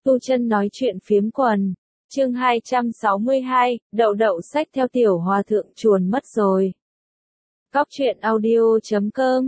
Tu Chân nói chuyện phiếm quần. Chương 262, đậu đậu xách theo tiểu hòa thượng chuồn mất rồi. Cóc truyện audio.com.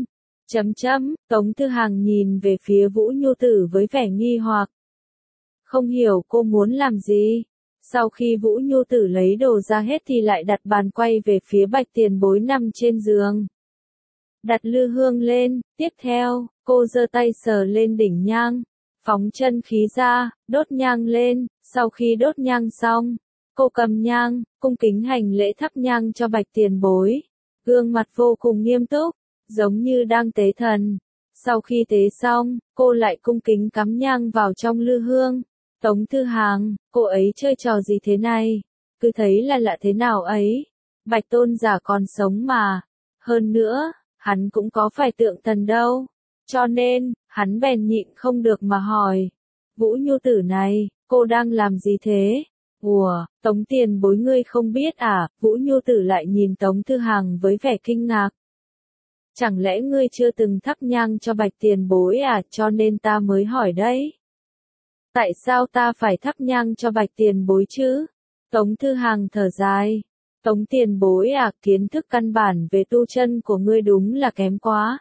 Tống Thư Hằng nhìn về phía Vũ Nhu Tử với vẻ nghi hoặc. Không hiểu cô muốn làm gì. Sau khi Vũ Nhu Tử lấy đồ ra hết thì lại đặt bàn quay về phía Bạch Tiền Bối nằm trên giường. Đặt lư hương lên, tiếp theo, cô giơ tay sờ lên đỉnh nhang, phóng chân khí ra, đốt nhang lên, sau khi đốt nhang xong, cô cầm nhang, cung kính hành lễ thắp nhang cho Bạch Tiền Bối, gương mặt vô cùng nghiêm túc, giống như đang tế thần. Sau khi tế xong, cô lại cung kính cắm nhang vào trong lư hương. Tống Thư Hằng, cô ấy chơi trò gì thế này? Cứ thấy là lạ thế nào ấy? Bạch Tôn giả còn sống mà. Hơn nữa, hắn cũng có phải tượng thần đâu. Cho nên, hắn bèn nhịn không được mà hỏi. Vũ Nhu Tử này, cô đang làm gì thế? Ủa, Tống Tiền Bối ngươi không biết à? Vũ Nhu Tử lại nhìn Tống Thư Hằng với vẻ kinh ngạc. Chẳng lẽ ngươi chưa từng thắp nhang cho Bạch Tiền Bối à, cho nên ta mới hỏi đấy. Tại sao ta phải thắp nhang cho Bạch Tiền Bối chứ? Tống Thư Hằng thở dài. Tống Tiền Bối à, kiến thức căn bản về tu chân của ngươi đúng là kém quá.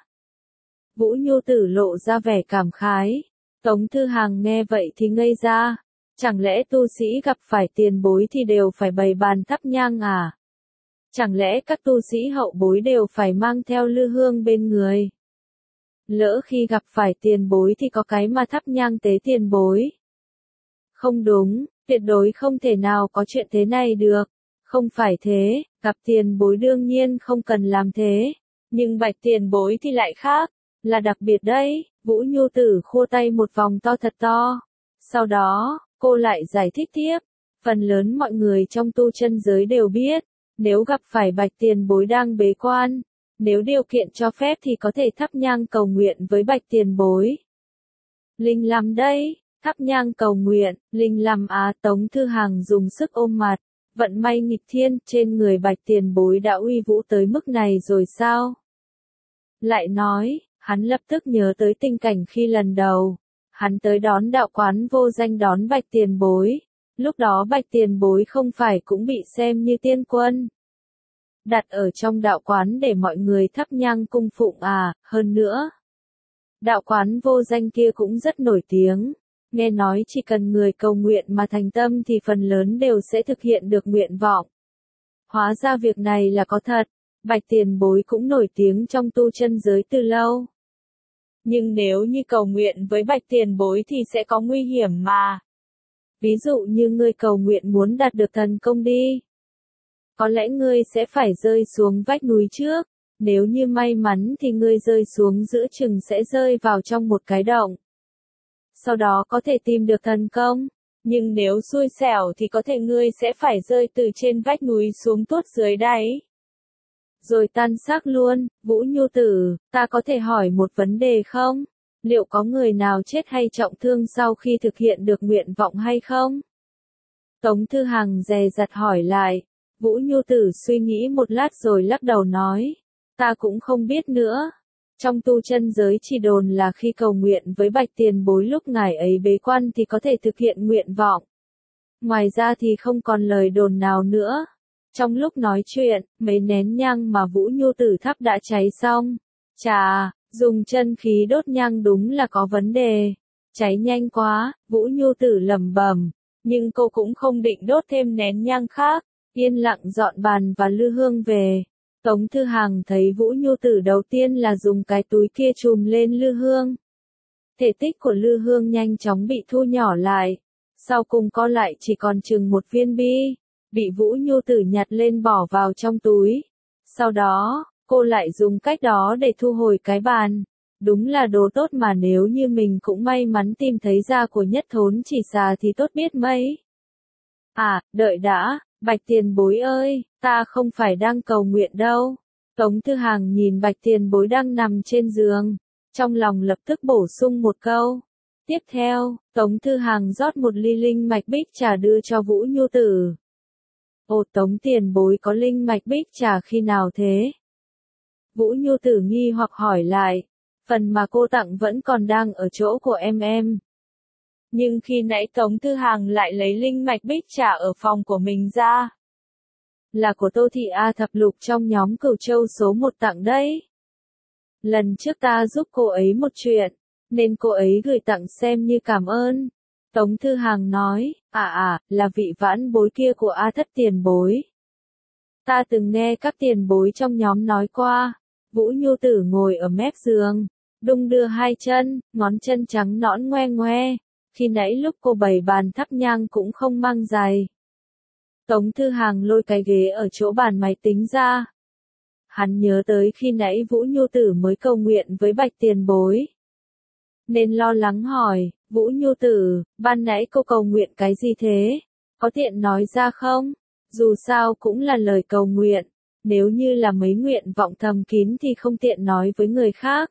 Vũ Nhu Tử lộ ra vẻ cảm khái. Tống Thư Hằng nghe vậy thì ngây ra. Chẳng lẽ tu sĩ gặp phải tiền bối thì đều phải bày bàn thắp nhang à? Chẳng lẽ các tu sĩ hậu bối đều phải mang theo lư hương bên người? Lỡ khi gặp phải tiền bối thì có cái mà thắp nhang tế tiền bối. Không đúng, tuyệt đối không thể nào có chuyện thế này được. Không phải thế, gặp tiền bối đương nhiên không cần làm thế. Nhưng Bạch Tiền Bối thì lại khác, là đặc biệt đấy. Vũ Nhu Tử khua tay một vòng to thật to. Sau đó, cô lại giải thích tiếp. Phần lớn mọi người trong tu chân giới đều biết, nếu gặp phải Bạch Tiền Bối đang bế quan, nếu điều kiện cho phép thì có thể thắp nhang cầu nguyện với Bạch Tiền Bối. Linh lắm đấy. Thắp nhang cầu nguyện, linh lắm á. Tống Thư Hằng dùng sức ôm mặt. Vận may nghịch thiên, trên người Bạch Tiền Bối đã uy vũ tới mức này rồi sao? Lại nói, hắn lập tức nhớ tới tình cảnh khi lần đầu, hắn tới đón đạo quán vô danh đón Bạch Tiền Bối. Lúc đó Bạch Tiền Bối không phải cũng bị xem như tiên quân, đặt ở trong đạo quán để mọi người thắp nhang cung phụng à, hơn nữa. Đạo quán vô danh kia cũng rất nổi tiếng. Nghe nói chỉ cần người cầu nguyện mà thành tâm thì phần lớn đều sẽ thực hiện được nguyện vọng. Hóa ra việc này là có thật. Bạch Tiền Bối cũng nổi tiếng trong tu chân giới từ lâu. Nhưng nếu như cầu nguyện với Bạch Tiền Bối thì sẽ có nguy hiểm mà. Ví dụ như ngươi cầu nguyện muốn đạt được thần công đi. Có lẽ ngươi sẽ phải rơi xuống vách núi trước. Nếu như may mắn thì ngươi rơi xuống giữa chừng sẽ rơi vào trong một cái động. Sau đó có thể tìm được thần công, nhưng nếu xui xẻo thì có thể ngươi sẽ phải rơi từ trên vách núi xuống tuốt dưới đáy. Rồi tan xác luôn. Vũ Nhu Tử, ta có thể hỏi một vấn đề không? Liệu có người nào chết hay trọng thương sau khi thực hiện được nguyện vọng hay không? Tống Thư Hằng dè dặt hỏi lại. Vũ Nhu Tử suy nghĩ một lát rồi lắc đầu nói. Ta cũng không biết nữa. Trong tu chân giới chỉ đồn là khi cầu nguyện với Bạch Tiền Bối lúc ngài ấy bế quan thì có thể thực hiện nguyện vọng. Ngoài ra thì không còn lời đồn nào nữa. Trong lúc nói chuyện, mấy nén nhang mà Vũ Nhu Tử thắp đã cháy xong. Chà, dùng chân khí đốt nhang đúng là có vấn đề. Cháy nhanh quá, Vũ Nhu Tử lẩm bẩm, nhưng cô cũng không định đốt thêm nén nhang khác, yên lặng dọn bàn và lư hương về. Tống Thư Hằng thấy Vũ Nhu Tử đầu tiên là dùng cái túi kia chùm lên lư hương. Thể tích của lư hương nhanh chóng bị thu nhỏ lại. Sau cùng co lại chỉ còn chừng một viên bi. Bị Vũ Nhu Tử nhặt lên bỏ vào trong túi. Sau đó, cô lại dùng cách đó để thu hồi cái bàn. Đúng là đồ tốt mà nếu như mình cũng may mắn tìm thấy da của Nhất Thốn Chỉ Xà thì tốt biết mấy. À, đợi đã. Bạch Tiền Bối ơi, ta không phải đang cầu nguyện đâu. Tống Thư Hằng nhìn Bạch Tiền Bối đang nằm trên giường, trong lòng lập tức bổ sung một câu. Tiếp theo, Tống Thư Hằng rót một ly linh mạch bích trà đưa cho Vũ Nhu Tử. Ồ, Tống Tiền Bối có linh mạch bích trà khi nào thế? Vũ Nhu Tử nghi hoặc hỏi lại. Phần mà cô tặng vẫn còn đang ở chỗ của em. Nhưng khi nãy Tống Thư Hàng lại lấy linh mạch bích trà ở phòng của mình ra. Là của Tô Thị A thập lục trong nhóm Cửu Châu số 1 tặng đấy. Lần trước ta giúp cô ấy một chuyện, nên cô ấy gửi tặng xem như cảm ơn. Tống Thư Hàng nói, là vị vãn bối kia của A Thất tiền bối. Ta từng nghe các tiền bối trong nhóm nói qua, Vũ Nhu Tử ngồi ở mép giường, đung đưa hai chân, ngón chân trắng nõn ngoe ngoe, khi nãy lúc cô bày bàn thắp nhang cũng không mang giày. Tống Thư Hàng lôi cái ghế ở chỗ bàn máy tính ra. Hắn nhớ tới khi nãy Vũ Nhu Tử mới cầu nguyện với Bạch tiền bối. Nên lo lắng hỏi, Vũ Nhu Tử, ban nãy cô cầu nguyện cái gì thế? Có tiện nói ra không? Dù sao cũng là lời cầu nguyện, nếu như là mấy nguyện vọng thầm kín thì không tiện nói với người khác.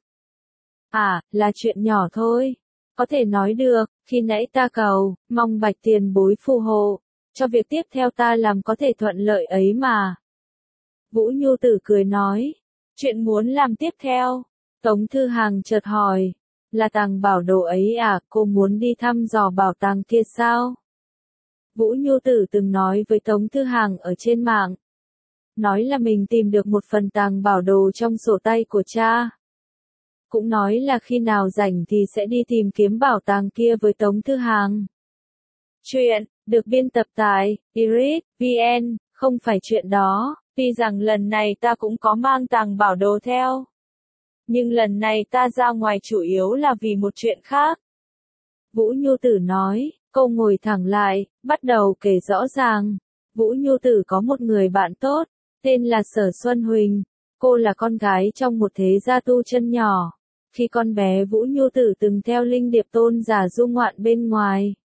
Là chuyện nhỏ thôi. Có thể nói được, khi nãy ta cầu, mong Bạch tiền bối phù hộ, cho việc tiếp theo ta làm có thể thuận lợi ấy mà. Vũ Nhu Tử cười nói, chuyện muốn làm tiếp theo. Tống Thư Hàng chợt hỏi, là tàng bảo đồ ấy à, cô muốn đi thăm dò bảo tàng kia sao? Vũ Nhu Tử từng nói với Tống Thư Hàng ở trên mạng. Nói là mình tìm được một phần tàng bảo đồ trong sổ tay của cha. Cũng nói là khi nào rảnh thì sẽ đi tìm kiếm bảo tàng kia với Tống Thư Hàng. Chuyện, được biên tập tại Iris.vn, không phải chuyện đó, tuy rằng lần này ta cũng có mang tàng bảo đồ theo. Nhưng lần này ta ra ngoài chủ yếu là vì một chuyện khác. Vũ Nhu Tử nói, cô ngồi thẳng lại, bắt đầu kể rõ ràng. Vũ Nhu Tử có một người bạn tốt, tên là Sở Xuân Huỳnh. Cô là con gái trong một thế gia tu chân nhỏ. Khi con bé Vũ Nhu Tử từng theo Linh Điệp Tôn giả du ngoạn bên ngoài,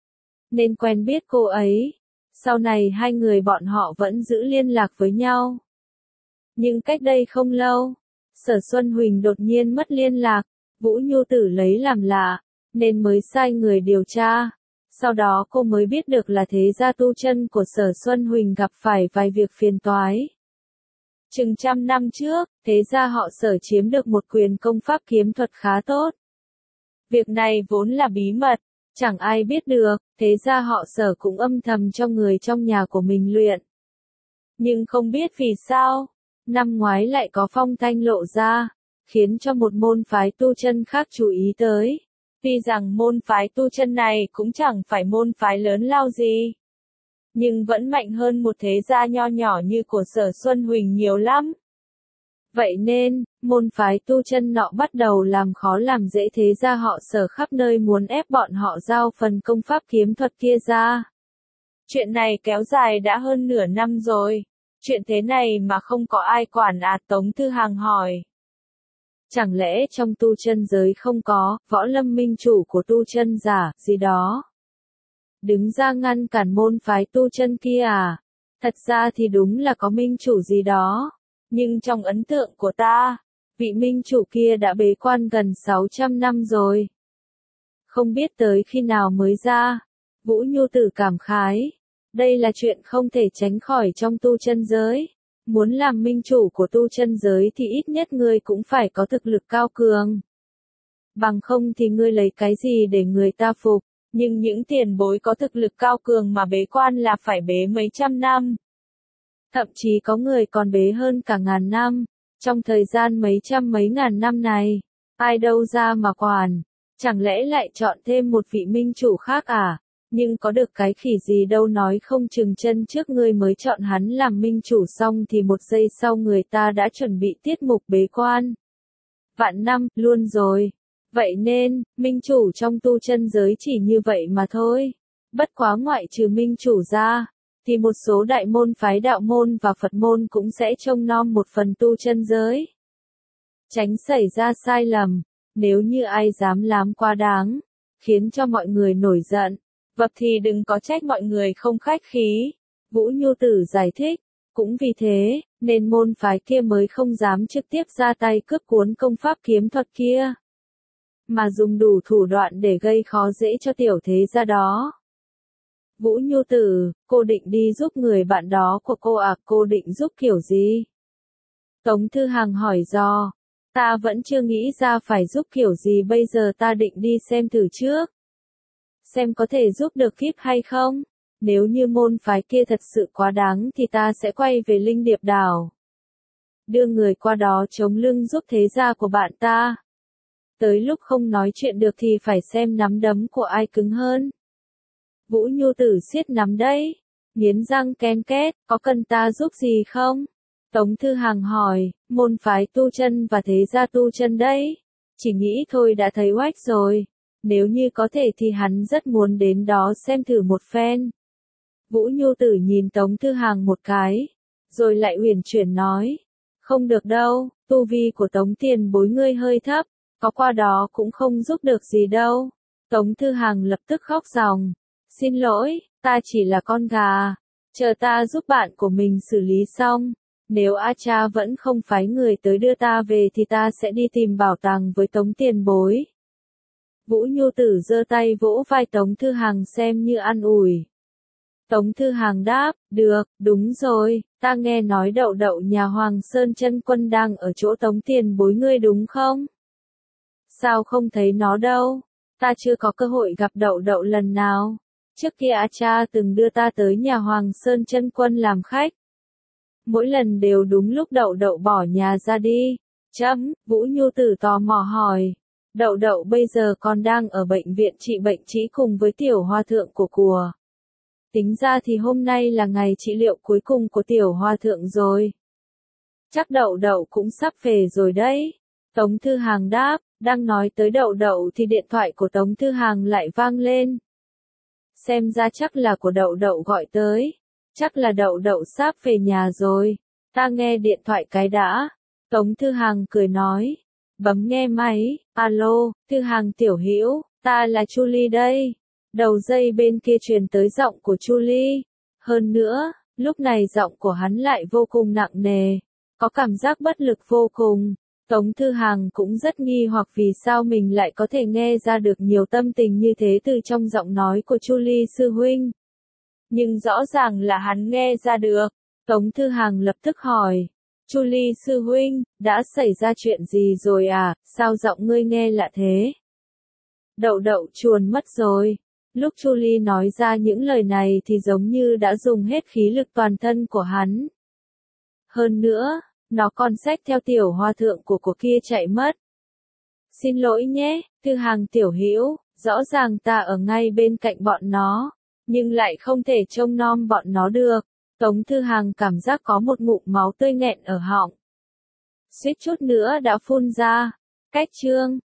nên quen biết cô ấy. Sau này hai người bọn họ vẫn giữ liên lạc với nhau. Nhưng cách đây không lâu, Sở Xuân Huỳnh đột nhiên mất liên lạc, Vũ Nhu Tử lấy làm lạ, nên mới sai người điều tra. Sau đó cô mới biết được là thế gia tu chân của Sở Xuân Huỳnh gặp phải vài việc phiền toái. Chừng 100 năm trước, thế gia họ Sở chiếm được một quyền công pháp kiếm thuật khá tốt. Việc này vốn là bí mật, chẳng ai biết được, thế gia họ Sở cũng âm thầm cho người trong nhà của mình luyện. Nhưng không biết vì sao, năm ngoái lại có phong thanh lộ ra, khiến cho một môn phái tu chân khác chú ý tới. Tuy rằng môn phái tu chân này cũng chẳng phải môn phái lớn lao gì, nhưng vẫn mạnh hơn một thế gia nho nhỏ như của Sở Xuân Huỳnh nhiều lắm. Vậy nên, môn phái tu chân nọ bắt đầu làm khó làm dễ thế gia họ Sở khắp nơi muốn ép bọn họ giao phần công pháp kiếm thuật kia ra. Chuyện này kéo dài đã hơn nửa năm rồi. Chuyện thế này mà không có ai quản à? Tống Thư Hàng hỏi. Chẳng lẽ trong tu chân giới không có, võ lâm minh chủ của tu chân giả, gì đó? Đứng ra ngăn cản môn phái tu chân kia à? Thật ra thì đúng là có minh chủ gì đó. Nhưng trong ấn tượng của ta, vị minh chủ kia đã bế quan gần 600 năm rồi. Không biết tới khi nào mới ra. Vũ Nhu Tử cảm khái. Đây là chuyện không thể tránh khỏi trong tu chân giới. Muốn làm minh chủ của tu chân giới thì ít nhất ngươi cũng phải có thực lực cao cường. Bằng không thì ngươi lấy cái gì để người ta phục. Nhưng những tiền bối có thực lực cao cường mà bế quan là phải bế mấy trăm năm. Thậm chí có người còn bế hơn cả ngàn năm. Trong thời gian mấy trăm mấy ngàn năm này, ai đâu ra mà quản. Chẳng lẽ lại chọn thêm một vị minh chủ khác à? Nhưng có được cái khỉ gì đâu, nói không chừng chân trước ngươi mới chọn hắn làm minh chủ xong thì một giây sau người ta đã chuẩn bị tiết mục bế quan. Vạn năm, luôn rồi. Vậy nên, minh chủ trong tu chân giới chỉ như vậy mà thôi. Bất quá ngoại trừ minh chủ ra, thì một số đại môn phái đạo môn và Phật môn cũng sẽ trông nom một phần tu chân giới. Tránh xảy ra sai lầm, nếu như ai dám làm quá đáng, khiến cho mọi người nổi giận, vậy thì đừng có trách mọi người không khách khí. Vũ Nhu Tử giải thích, cũng vì thế, nên môn phái kia mới không dám trực tiếp ra tay cướp cuốn công pháp kiếm thuật kia, mà dùng đủ thủ đoạn để gây khó dễ cho tiểu thế gia đó. Vũ Nhu Tử, cô định đi giúp người bạn đó của cô à? Cô định giúp kiểu gì? Tống Thư Hàng hỏi dò. Ta vẫn chưa nghĩ ra phải giúp kiểu gì, bây giờ ta định đi xem thử trước. xem có thể giúp được kíp hay không. Nếu như môn phái kia thật sự quá đáng thì ta sẽ quay về Linh Điệp đảo. Đưa người qua đó chống lưng giúp thế gia của bạn ta. Tới lúc không nói chuyện được thì phải xem nắm đấm của ai cứng hơn. Vũ Nhu Tử siết nắm đấy. Nghiến răng ken két, có cần ta giúp gì không? Tống Thư Hàng hỏi, môn phái tu chân và thế gia tu chân đấy. Chỉ nghĩ thôi đã thấy oách rồi. Nếu như có thể thì hắn rất muốn đến đó xem thử một phen. Vũ Nhu Tử nhìn Tống Thư Hàng một cái, rồi lại uyển chuyển nói, không được đâu, tu vi của Tống tiền bối ngươi hơi thấp, có qua đó cũng không giúp được gì đâu. Tống Thư Hàng lập tức khóc ròng, xin lỗi, ta chỉ là con gà, chờ ta giúp bạn của mình xử lý xong. Nếu A Cha vẫn không phái người tới đưa ta về thì ta sẽ đi tìm bảo tàng với Tống tiền bối. Vũ Nhu Tử giơ tay vỗ vai Tống Thư Hàng xem như an ủi. Tống Thư Hàng đáp, được, đúng rồi, ta nghe nói Đậu Đậu nhà Hoàng Sơn Chân Quân đang ở chỗ Tống tiền bối ngươi đúng không? Sao không thấy nó đâu? Ta chưa có cơ hội gặp Đậu Đậu lần nào. Trước kia A Cha từng đưa ta tới nhà Hoàng Sơn Chân Quân làm khách. Mỗi lần đều đúng lúc Đậu Đậu bỏ nhà ra đi. Vũ Nhu Tử tò mò hỏi. Đậu Đậu bây giờ còn đang ở bệnh viện trị bệnh trĩ cùng với tiểu hòa thượng của cùa. Tính ra thì hôm nay là ngày trị liệu cuối cùng của tiểu hòa thượng rồi. Chắc Đậu Đậu cũng sắp về rồi đấy. Tống Thư Hàng đáp, đang nói tới Đậu Đậu thì điện thoại của Tống Thư Hàng lại vang lên. Xem ra chắc là của Đậu Đậu gọi tới. Chắc là Đậu Đậu sắp về nhà rồi. Ta nghe điện thoại cái đã. Tống Thư Hàng cười nói. Bấm nghe máy. Alo, Thư Hàng tiểu hữu, ta là Chu Ly đây. Đầu dây bên kia truyền tới giọng của Chu Ly. Hơn nữa, lúc này giọng của hắn lại vô cùng nặng nề. Có cảm giác bất lực vô cùng. Tống Thư Hàng cũng rất nghi hoặc vì sao mình lại có thể nghe ra được nhiều tâm tình như thế từ trong giọng nói của Chu Ly sư huynh. Nhưng rõ ràng là hắn nghe ra được. Tống Thư Hàng lập tức hỏi. Chu Ly sư huynh, đã xảy ra chuyện gì rồi à, sao giọng ngươi nghe lạ thế? Đậu Đậu chuồn mất rồi. Lúc Chu Ly nói ra những lời này thì giống như đã dùng hết khí lực toàn thân của hắn. Hơn nữa, nó còn xách theo tiểu hòa thượng của kia chạy mất. Xin lỗi nhé, Thư Hàng tiểu hữu, rõ ràng ta ở ngay bên cạnh bọn nó, nhưng lại không thể trông nom bọn nó được. Tống Thư Hàng cảm giác có một ngụm máu tươi nghẹn ở họng. Suýt chút nữa đã phun ra. Cách chương